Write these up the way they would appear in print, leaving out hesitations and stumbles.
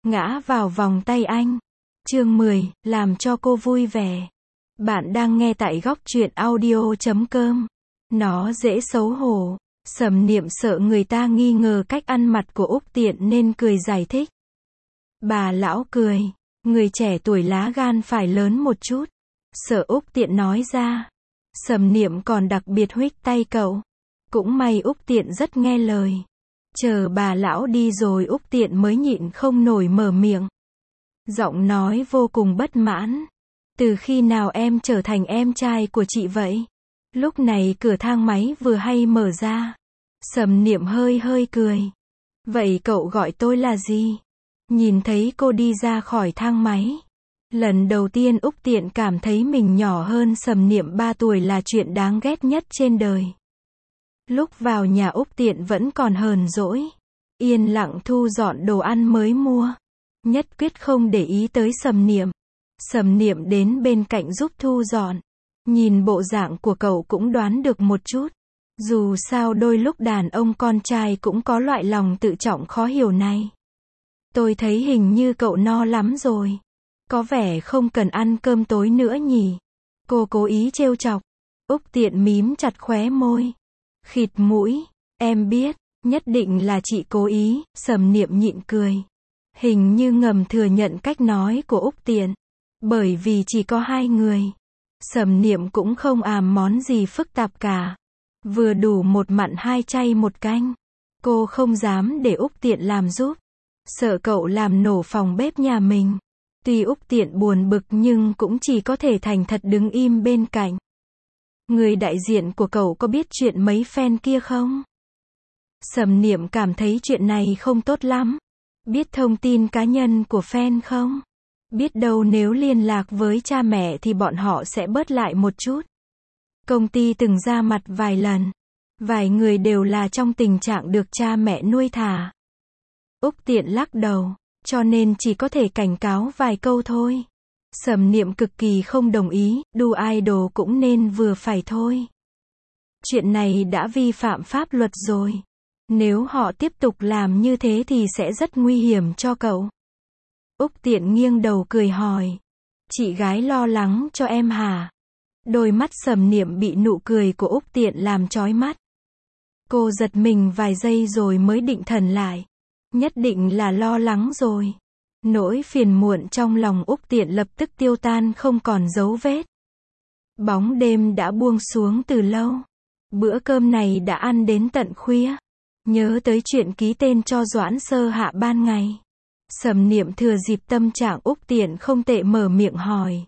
ngã vào vòng tay anh. Chương 10, làm cho cô vui vẻ. Bạn đang nghe tại góc truyện audio.com. Nó dễ xấu hổ. Sầm Niệm sợ người ta nghi ngờ cách ăn mặc của Úc Tiện nên cười giải thích. Bà lão cười. Người trẻ tuổi lá gan phải lớn một chút. Sợ Úc Tiện nói ra. Sầm Niệm còn đặc biệt huých tay cậu. Cũng may Úc Tiện rất nghe lời. Chờ bà lão đi rồi Úc Tiện mới nhịn không nổi mở miệng. Giọng nói vô cùng bất mãn. Từ khi nào em trở thành em trai của chị vậy? Lúc này cửa thang máy vừa hay mở ra. Sầm Niệm hơi cười. Vậy cậu gọi tôi là gì? Nhìn thấy cô đi ra khỏi thang máy. Lần đầu tiên Úc Tiện cảm thấy mình nhỏ hơn Sầm Niệm 3 tuổi là chuyện đáng ghét nhất trên đời. Lúc vào nhà Úc Tiện vẫn còn hờn dỗi. Yên lặng thu dọn đồ ăn mới mua. Nhất quyết không để ý tới Sầm Niệm. Sầm Niệm đến bên cạnh giúp thu dọn. Nhìn bộ dạng của cậu cũng đoán được một chút. Dù sao đôi lúc đàn ông con trai cũng có loại lòng tự trọng khó hiểu này. Tôi thấy hình như cậu no lắm rồi. Có vẻ không cần ăn cơm tối nữa nhỉ? Cô cố ý trêu chọc. Úc Tiện mím chặt khóe môi. Khịt mũi. Em biết, nhất định là chị cố ý. Sầm Niệm nhịn cười. Hình như ngầm thừa nhận cách nói của Úc Tiện. Bởi vì chỉ có hai người. Sầm Niệm cũng không món gì phức tạp cả. Vừa đủ một mặn hai chay một canh. Cô không dám để Úc Tiện làm giúp. Sợ cậu làm nổ phòng bếp nhà mình. Tuy Úc Tiện buồn bực nhưng cũng chỉ có thể thành thật đứng im bên cạnh. Người đại diện của cậu có biết chuyện mấy fan kia không? Sầm Niệm cảm thấy chuyện này không tốt lắm. Biết thông tin cá nhân của fan không? Biết đâu nếu liên lạc với cha mẹ thì bọn họ sẽ bớt lại một chút. Công ty từng ra mặt vài lần. Vài người đều là trong tình trạng được cha mẹ nuôi thả. Úc Tiện lắc đầu, cho nên chỉ có thể cảnh cáo vài câu thôi. Sầm Niệm cực kỳ không đồng ý, đu idol cũng nên vừa phải thôi. Chuyện này đã vi phạm pháp luật rồi. Nếu họ tiếp tục làm như thế thì sẽ rất nguy hiểm cho cậu. Úc Tiện nghiêng đầu cười hỏi. Chị gái lo lắng cho em hả? Đôi mắt Sầm Niệm bị nụ cười của Úc Tiện làm chói mắt. Cô giật mình vài giây rồi mới định thần lại. Nhất định là lo lắng rồi. Nỗi phiền muộn trong lòng Úc Tiện lập tức tiêu tan không còn dấu vết. Bóng đêm đã buông xuống từ lâu. Bữa cơm này đã ăn đến tận khuya. Nhớ tới chuyện ký tên cho Doãn Sơ Hạ ban ngày. Sầm Niệm thừa dịp tâm trạng Úc Tiện không tệ mở miệng hỏi.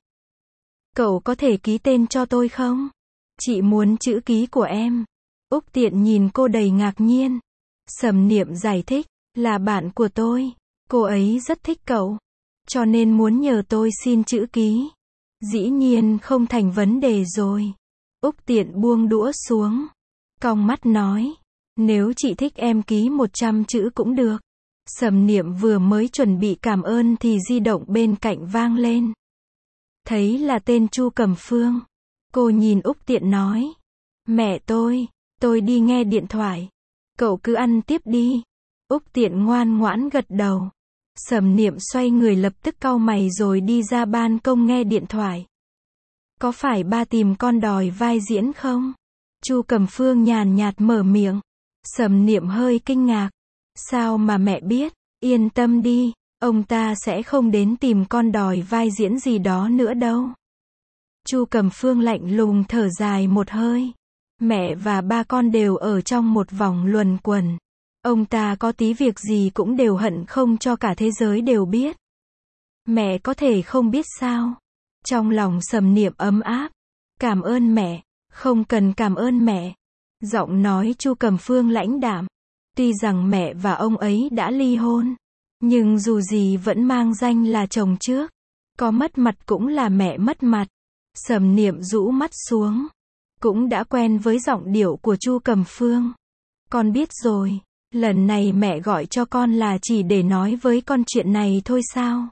Cậu có thể ký tên cho tôi không? Chị muốn chữ ký của em. Úc Tiện nhìn cô đầy ngạc nhiên. Sầm Niệm giải thích, là bạn của tôi. Cô ấy rất thích cậu. Cho nên muốn nhờ tôi xin chữ ký. Dĩ nhiên không thành vấn đề rồi. Úc Tiện buông đũa xuống. Cong mắt nói. Nếu chị thích em ký 100 chữ cũng được. Sầm Niệm vừa mới chuẩn bị cảm ơn thì di động bên cạnh vang lên. Thấy là tên Chu Cẩm Phương. Cô nhìn Úc Tiện nói. Mẹ tôi đi nghe điện thoại. Cậu cứ ăn tiếp đi. Úc Tiện ngoan ngoãn gật đầu. Sầm Niệm xoay người lập tức cau mày rồi đi ra ban công nghe điện thoại. Có phải ba tìm con đòi vai diễn không? Chu Cẩm Phương nhàn nhạt mở miệng. Sầm Niệm hơi kinh ngạc. Sao mà mẹ biết? Yên tâm đi, ông ta sẽ không đến tìm con đòi vai diễn gì đó nữa đâu. Chu Cẩm Phương lạnh lùng thở dài một hơi. Mẹ và ba con đều ở trong một vòng luẩn quẩn. Ông ta có tí việc gì cũng đều hận không cho cả thế giới đều biết. Mẹ có thể không biết sao? Trong lòng Sầm Niệm ấm áp. Cảm ơn mẹ. Không cần cảm ơn mẹ. Giọng nói Chu Cẩm Phương lãnh đạm. Tuy rằng mẹ và ông ấy đã ly hôn, nhưng dù gì vẫn mang danh là chồng trước. Có mất mặt cũng là mẹ mất mặt. Sầm Niệm rũ mắt xuống. Cũng đã quen với giọng điệu của Chu Cẩm Phương. Con biết rồi. Lần này mẹ gọi cho con là chỉ để nói với con chuyện này thôi sao?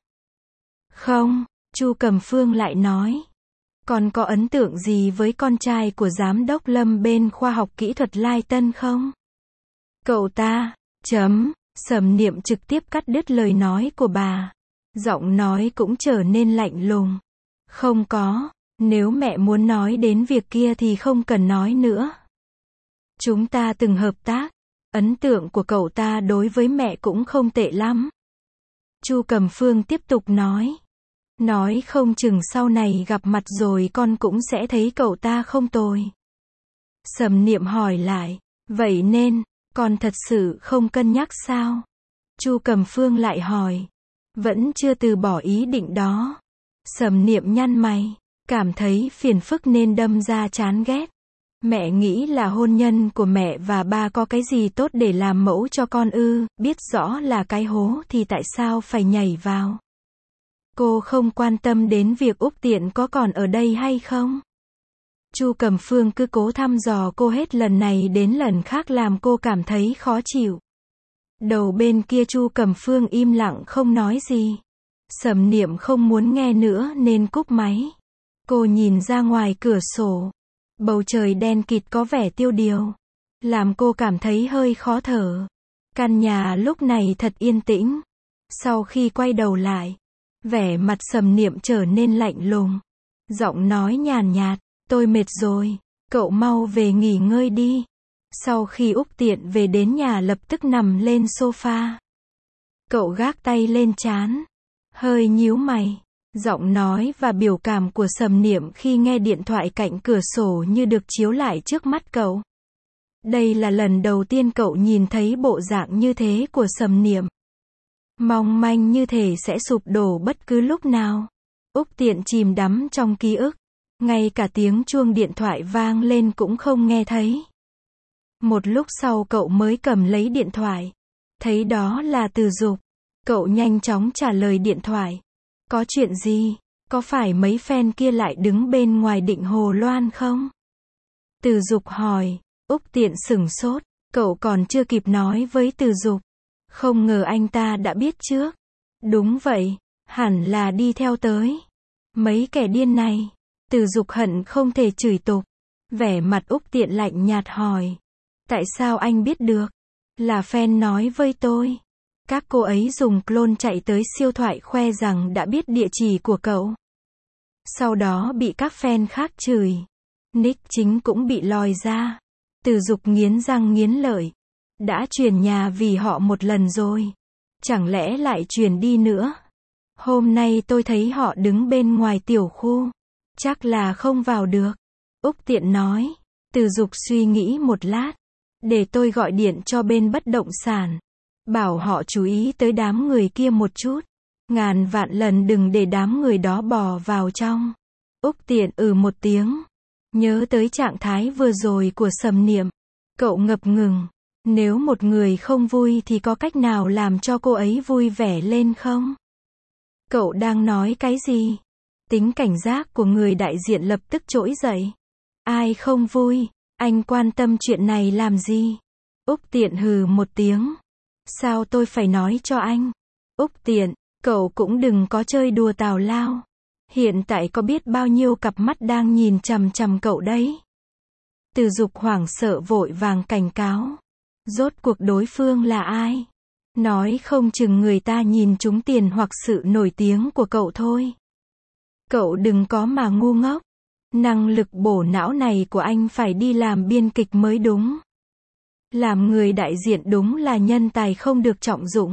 Không, Chu Cẩm Phương lại nói. Con có ấn tượng gì với con trai của giám đốc Lâm bên khoa học kỹ thuật Lai Tân không? Cậu ta, Sầm Niệm trực tiếp cắt đứt lời nói của bà. Giọng nói cũng trở nên lạnh lùng. Không có, nếu mẹ muốn nói đến việc kia thì không cần nói nữa. Chúng ta từng hợp tác. Ấn tượng của cậu ta đối với mẹ cũng không tệ lắm. Chu Cẩm Phương tiếp tục nói. Nói không chừng sau này gặp mặt rồi con cũng sẽ thấy cậu ta không tồi. Sầm Niệm hỏi lại. Vậy nên, con thật sự không cân nhắc sao? Chu Cẩm Phương lại hỏi. Vẫn chưa từ bỏ ý định đó. Sầm Niệm nhăn mày. Cảm thấy phiền phức nên đâm ra chán ghét. Mẹ nghĩ là hôn nhân của mẹ và ba có cái gì tốt để làm mẫu cho con ư, biết rõ là cái hố thì tại sao phải nhảy vào. Cô không quan tâm đến việc Úc Tiện có còn ở đây hay không. Chu Cẩm Phương cứ cố thăm dò cô hết lần này đến lần khác làm cô cảm thấy khó chịu. Đầu bên kia Chu Cẩm Phương im lặng không nói gì. Sầm Niệm không muốn nghe nữa nên cúp máy. Cô nhìn ra ngoài cửa sổ. Bầu trời đen kịt có vẻ tiêu điều. Làm cô cảm thấy hơi khó thở. Căn nhà lúc này thật yên tĩnh. Sau khi quay đầu lại, vẻ mặt Sầm Niệm trở nên lạnh lùng. Giọng nói nhàn nhạt, tôi mệt rồi, cậu mau về nghỉ ngơi đi. Sau khi Úc Tiện về đến nhà lập tức nằm lên sofa. Cậu gác tay lên trán, hơi nhíu mày. Giọng nói và biểu cảm của Sầm Niệm khi nghe điện thoại cạnh cửa sổ như được chiếu lại trước mắt cậu. Đây là lần đầu tiên cậu nhìn thấy bộ dạng như thế của Sầm Niệm. Mong manh như thể sẽ sụp đổ bất cứ lúc nào. Úc Tiện chìm đắm trong ký ức. Ngay cả tiếng chuông điện thoại vang lên cũng không nghe thấy. Một lúc sau cậu mới cầm lấy điện thoại. Thấy đó là Từ Dục. Cậu nhanh chóng trả lời điện thoại. Có chuyện gì? Có phải mấy fan kia lại đứng bên ngoài Định Hồ Loan không? Từ Dục hỏi. Úc Tiện sửng sốt. Cậu còn chưa kịp nói với Từ Dục. Không ngờ anh ta đã biết trước. Đúng vậy, hẳn là đi theo tới. Mấy kẻ điên này. Từ Dục hận không thể chửi tục. Vẻ mặt Úc Tiện lạnh nhạt hỏi. Tại sao anh biết được? Là fan nói với tôi. Các cô ấy dùng clone chạy tới siêu thoại khoe rằng đã biết địa chỉ của cậu. Sau đó bị các fan khác chửi. Nick chính cũng bị lòi ra. Từ Dục nghiến răng nghiến lợi. Đã chuyển nhà vì họ một lần rồi. Chẳng lẽ lại chuyển đi nữa? Hôm nay tôi thấy họ đứng bên ngoài tiểu khu. Chắc là không vào được. Úc Tiện nói. Từ Dục suy nghĩ một lát. Để tôi gọi điện cho bên bất động sản. Bảo họ chú ý tới đám người kia một chút. Ngàn vạn lần đừng để đám người đó bò vào trong. Úc Tiện một tiếng. Nhớ tới trạng thái vừa rồi của Sầm Niệm. Cậu ngập ngừng. Nếu một người không vui thì có cách nào làm cho cô ấy vui vẻ lên không? Cậu đang nói cái gì? Tính cảnh giác của người đại diện lập tức trỗi dậy. Ai không vui? Anh quan tâm chuyện này làm gì? Úc Tiện hừ một tiếng. Sao tôi phải nói cho anh? Úc Tiện, cậu cũng đừng có chơi đùa tào lao. Hiện tại có biết bao nhiêu cặp mắt đang nhìn chằm chằm cậu đấy. Từ Dục hoảng sợ vội vàng cảnh cáo. Rốt cuộc đối phương là ai? Nói không chừng người ta nhìn trúng tiền hoặc sự nổi tiếng của cậu thôi. Cậu đừng có mà ngu ngốc. Năng lực bổ não này của anh phải đi làm biên kịch mới đúng. Làm người đại diện đúng là nhân tài không được trọng dụng.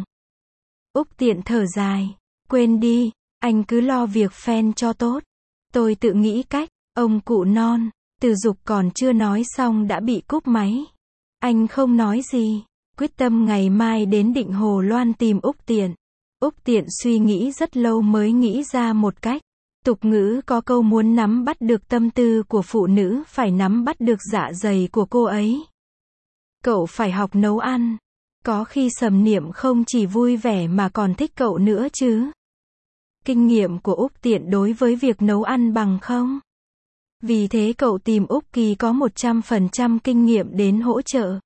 Úc Tiện thở dài. Quên đi, anh cứ lo việc fan cho tốt. Tôi tự nghĩ cách, ông cụ non. Từ Dục còn chưa nói xong đã bị cúp máy. Anh không nói gì. Quyết tâm ngày mai đến Định Hồ Loan tìm Úc Tiện. Úc Tiện suy nghĩ rất lâu mới nghĩ ra một cách. Tục ngữ có câu muốn nắm bắt được tâm tư của phụ nữ phải nắm bắt được dạ dày của cô ấy. Cậu phải học nấu ăn. Có khi Sầm Niệm không chỉ vui vẻ mà còn thích cậu nữa chứ. Kinh nghiệm của Úc Tiện đối với việc nấu ăn bằng không? Vì thế cậu tìm Úc Kỳ có 100% kinh nghiệm đến hỗ trợ.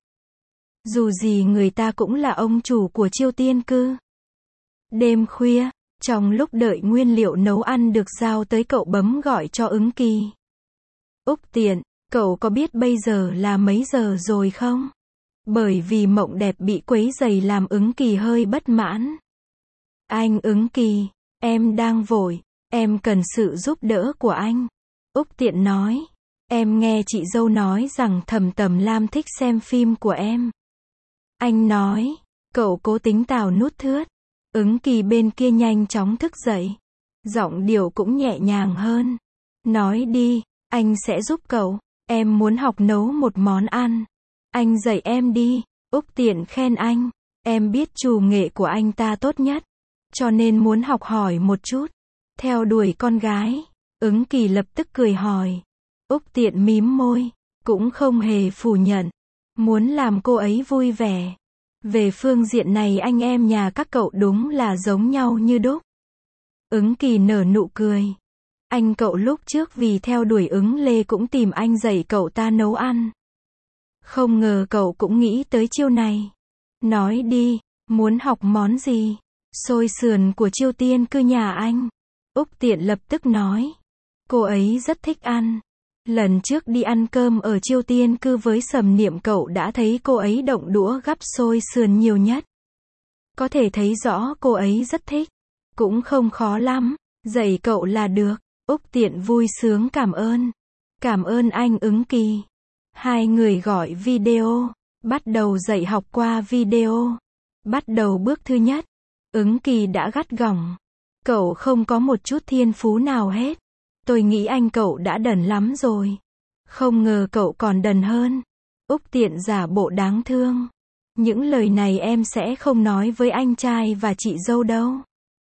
Dù gì người ta cũng là ông chủ của Chiêu Tiên Cư. Đêm khuya, trong lúc đợi nguyên liệu nấu ăn được giao tới cậu bấm gọi cho Ứng Kỳ. Úc Tiện, cậu có biết bây giờ là mấy giờ rồi không? Bởi vì mộng đẹp bị quấy rầy làm Ứng Kỳ hơi bất mãn. Anh Ứng Kỳ, em đang vội, em cần sự giúp đỡ của anh. Úc Tiện nói, em nghe chị dâu nói rằng Thẩm Tầm Lam thích xem phim của em. Anh nói, cậu cố tính tào nút thướt. Ứng Kỳ bên kia nhanh chóng thức dậy. Giọng điệu cũng nhẹ nhàng hơn. Nói đi, anh sẽ giúp cậu. Em muốn học nấu một món ăn. Anh dạy em đi. Úc Tiện khen anh. Em biết chủ nghệ của anh ta tốt nhất. Cho nên muốn học hỏi một chút. Theo đuổi con gái. Ứng Kỳ lập tức cười hỏi. Úc Tiện mím môi. Cũng không hề phủ nhận. Muốn làm cô ấy vui vẻ. Về phương diện này anh em nhà các cậu đúng là giống nhau như đúc. Ứng Kỳ nở nụ cười. Anh cậu lúc trước vì theo đuổi Ứng Lê cũng tìm anh dạy cậu ta nấu ăn. Không ngờ cậu cũng nghĩ tới chiêu này. Nói đi, muốn học món gì? Xôi sườn của Chiêu Tiên Cư nhà anh. Úc Tiện lập tức nói. Cô ấy rất thích ăn. Lần trước đi ăn cơm ở Chiêu Tiên Cư với Sầm Niệm cậu đã thấy cô ấy động đũa gắp xôi sườn nhiều nhất. Có thể thấy rõ cô ấy rất thích. Cũng không khó lắm. Dạy cậu là được. Úc Tiện vui sướng cảm ơn. Cảm ơn anh Ứng Kỳ. Hai người gọi video. Bắt đầu dạy học qua video. Bắt đầu bước thứ nhất. Ứng Kỳ đã gắt gỏng. Cậu không có một chút thiên phú nào hết. Tôi nghĩ anh cậu đã đần lắm rồi. Không ngờ cậu còn đần hơn. Úc Tiện giả bộ đáng thương. Những lời này em sẽ không nói với anh trai và chị dâu đâu.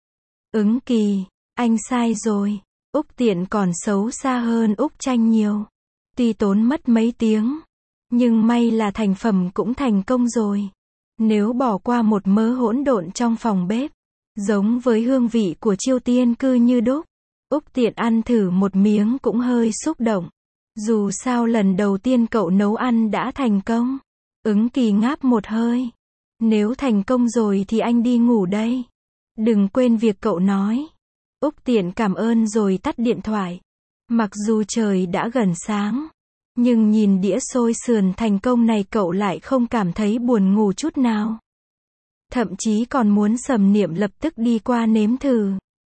Ứng Kỳ, anh sai rồi. Úc Tiện còn xấu xa hơn Úc Tranh nhiều. Tuy tốn mất mấy tiếng. Nhưng may là thành phẩm cũng thành công rồi. Nếu bỏ qua một mớ hỗn độn trong phòng bếp. Giống với hương vị của Chiêu Tiên Cư như đúc. Úc Tiện ăn thử một miếng cũng hơi xúc động. Dù sao lần đầu tiên cậu nấu ăn đã thành công. Ứng Kỳ ngáp một hơi. Nếu thành công rồi thì anh đi ngủ đây. Đừng quên việc cậu nói. Úc Tiện cảm ơn rồi tắt điện thoại. Mặc dù trời đã gần sáng. Nhưng nhìn đĩa xôi sườn thành công này cậu lại không cảm thấy buồn ngủ chút nào. Thậm chí còn muốn Sầm Niệm lập tức đi qua nếm thử.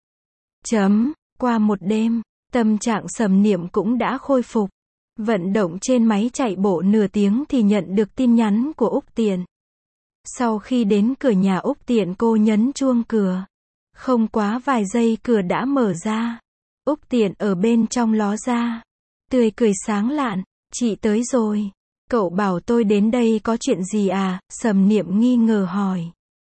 Qua một đêm, tâm trạng Sầm Niệm cũng đã khôi phục. Vận động trên máy chạy bộ nửa tiếng thì nhận được tin nhắn của Úc Tiện. Sau khi đến cửa nhà Úc Tiện cô nhấn chuông cửa. Không quá vài giây cửa đã mở ra. Úc Tiện ở bên trong ló ra. Tươi cười sáng lạn. Chị tới rồi. Cậu bảo tôi đến đây có chuyện gì à? Sầm Niệm nghi ngờ hỏi.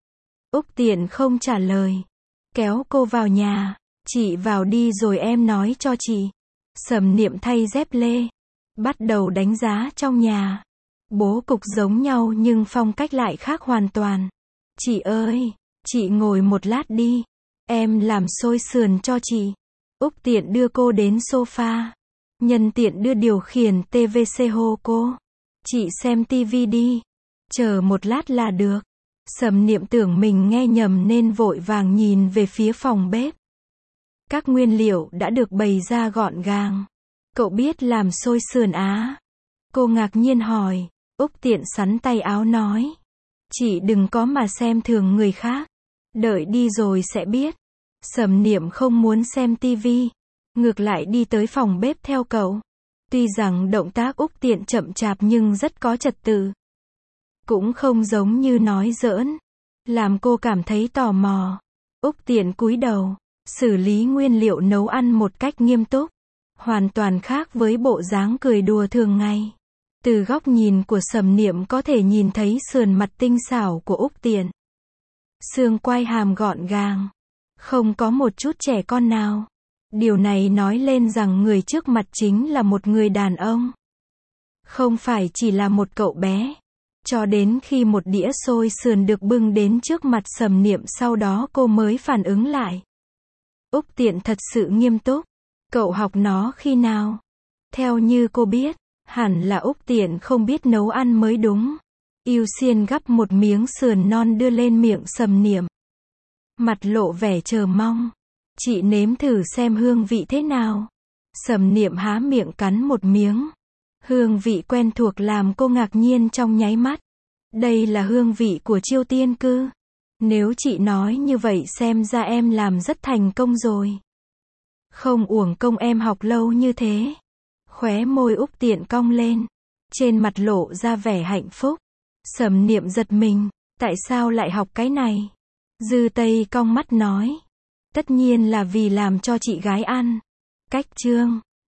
Úc Tiện không trả lời. Kéo cô vào nhà. Chị vào đi rồi em nói cho chị. Sầm Niệm thay dép lê. Bắt đầu đánh giá trong nhà. Bố cục giống nhau nhưng phong cách lại khác hoàn toàn. Chị ơi, chị ngồi một lát đi. Em làm xôi sườn cho chị. Úc Tiện đưa cô đến sofa. Nhân tiện đưa điều khiển TVC hô cô. Chị xem tivi đi. Chờ một lát là được. Sầm Niệm tưởng mình nghe nhầm nên vội vàng nhìn về phía phòng bếp. Các nguyên liệu đã được bày ra gọn gàng. Cậu biết làm xôi sườn á? Cô ngạc nhiên hỏi. Úc Tiện xắn tay áo nói. Chị đừng có mà xem thường người khác. Đợi đi rồi sẽ biết. Sầm Niệm không muốn xem tivi. Ngược lại đi tới phòng bếp theo cậu. Tuy rằng động tác Úc Tiện chậm chạp nhưng rất có trật tự. Cũng không giống như nói giỡn. Làm cô cảm thấy tò mò. Úc Tiện cúi đầu. Xử lý nguyên liệu nấu ăn một cách nghiêm túc. Hoàn toàn khác với bộ dáng cười đùa thường ngày. Từ góc nhìn của Sầm Niệm có thể nhìn thấy sườn mặt tinh xảo của Úc Tiện. Xương quai hàm gọn gàng. Không có một chút trẻ con nào. Điều này nói lên rằng người trước mặt chính là một người đàn ông. Không phải chỉ là một cậu bé. Cho đến khi một đĩa xôi sườn được bưng đến trước mặt Sầm Niệm sau đó cô mới phản ứng lại. Úc Tiện thật sự nghiêm túc. Cậu học nó khi nào? Theo như cô biết, hẳn là Úc Tiện không biết nấu ăn mới đúng. Yêu Xiên gắp một miếng sườn non đưa lên miệng Sầm Niệm. Mặt lộ vẻ chờ mong. Chị nếm thử xem hương vị thế nào. Sầm Niệm há miệng cắn một miếng. Hương vị quen thuộc làm cô ngạc nhiên trong nháy mắt. Đây là hương vị của Chiêu Tiên cư. Nếu chị nói như vậy xem ra em làm rất thành công rồi. Không uổng công em học lâu như thế. Khóe môi Úc Tiện cong lên. Trên mặt lộ ra vẻ hạnh phúc. Sầm Niệm giật mình. Tại sao lại học cái này? Dư Tây cong mắt nói. Tất nhiên là vì làm cho chị gái ăn. Cách chương